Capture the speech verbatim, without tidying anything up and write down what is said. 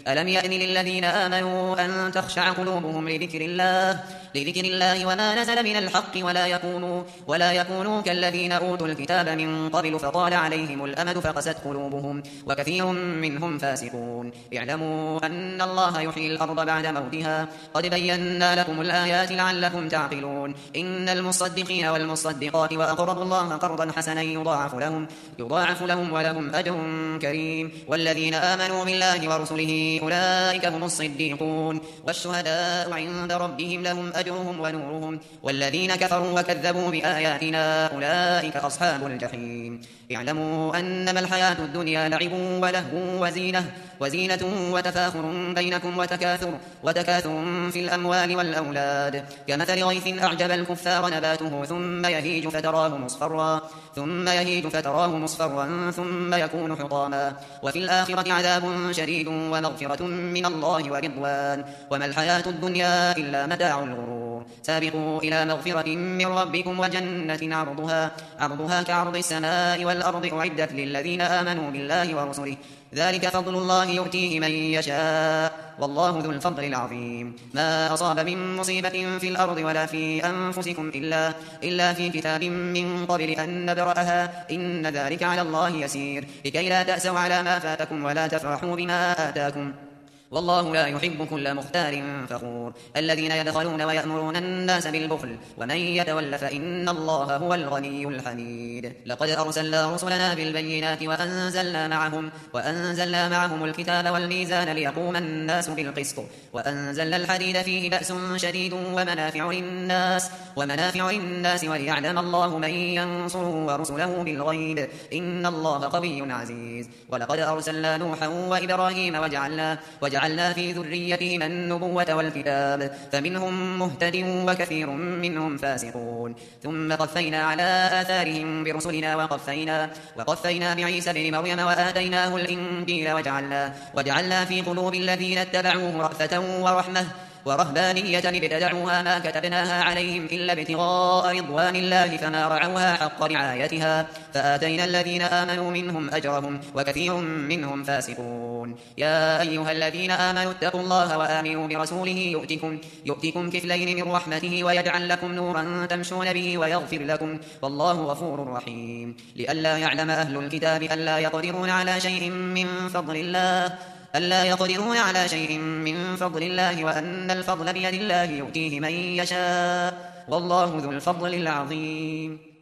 ألم يأن للذين آمنوا أن تخشع قلوبهم لذكر الله لذكر الله وما نزل من الحق ولا يكونوا ولا يكونوا كالذين أوتوا الكتاب من قبل فطال عليهم الأمد فقست قلوبهم وكثير منهم فاسقون. اعلموا أن الله يحيي الأرض بعد موتها قد بينا لكم الآيات لعلكم تعقلون. إن المصدقين والمصدقات وأقرضوا الله قرضا حسنا يضاعف لهم يضاعف لهم ولهم أجر كريم. والذين آمنوا بالله ورسله أولئك هم الصديقون والشهداء عند ربهم لهم أجرهم ونورهم. والذين كفروا وكذبوا بآياتنا أولئك أصحاب الجحيم. اعلموا أنما الحياة الدنيا لعب ولهو وزينة وزينة وتفاخر بينكم وتكاثر وتكاثر في الأموال والأولاد كمثل غيث أعجب الكفار نباته ثم يهيج فتراه مصفرا ثم يهيج فتراه مصفرا ثم يكون حطاما وفي الآخرة عذاب شديد ومغفرة من الله ورضوان وما الحياة الدنيا إلا متاع الغرور. سابقوا إلى مغفرة من ربكم وجنة عرضها عرضها كعرض السماء والأرض أعدت للذين آمنوا بالله ورسله ذلك فضل الله يؤتيه من يشاء والله ذو الفضل العظيم. ما أصاب من مصيبة في الأرض ولا في أنفسكم إلا, إلا في كتاب من قبل أن نبرأها إن ذلك على الله يسير لكي لا تأسوا على ما فاتكم ولا تفرحوا بما آتاكم والله لا يحب كل مختال فخور. الذين يبخلون ويأمرون الناس بالبخل ومن يتول فإن الله هو الغني الحميد. لقد أرسلنا رسلنا بالبينات وأنزلنا معهم وأنزلنا معهم الكتاب والميزان ليقوم الناس بالقسط وأنزلنا الحديد فيه بأس شديد ومنافع للناس ومنافع للناس وليعلم الله من ينصره ورسله بالغيب إن الله قوي عزيز. ولقد أرسلنا نوحا وإبراهيم وجعلنا وجعلنا في ذريتهما النبوة والكتاب فمنهم مهتد وكثير منهم فاسقون. ثم قفينا على آثارهم برسلنا وقفينا, وقفينا بعيسى بن مريم وآتيناه الإنجيل وجعلنا, وجعلنا في قلوب الذين اتبعوه رأفة ورحمة ورهبانية ابتدعوها ما كتبناها عليهم إلا ابتغاء رضوان الله فما رعوها حق رعايتها فآتينا الذين آمنوا منهم أجرهم وكثير منهم فاسقون. يا أيها الذين آمنوا اتقوا الله وآمنوا برسوله يؤتكم, يؤتكم كفلين من رحمته ويجعل لكم نورا تمشون به ويغفر لكم والله غفور رحيم. لئلا يعلم أهل الكتاب ألا يقدرون على شيء من فضل الله ألا يقدرون على شيء من فضل الله وأن الفضل بيد الله يؤتيه من يشاء والله ذو الفضل العظيم.